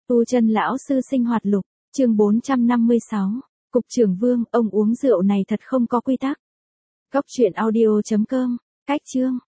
Tu Chân lão sư sinh hoạt lục, chương 456. Cục trưởng Vương, ông uống rượu này thật không có quy tắc. Cốc truyện audio.com, cách chương.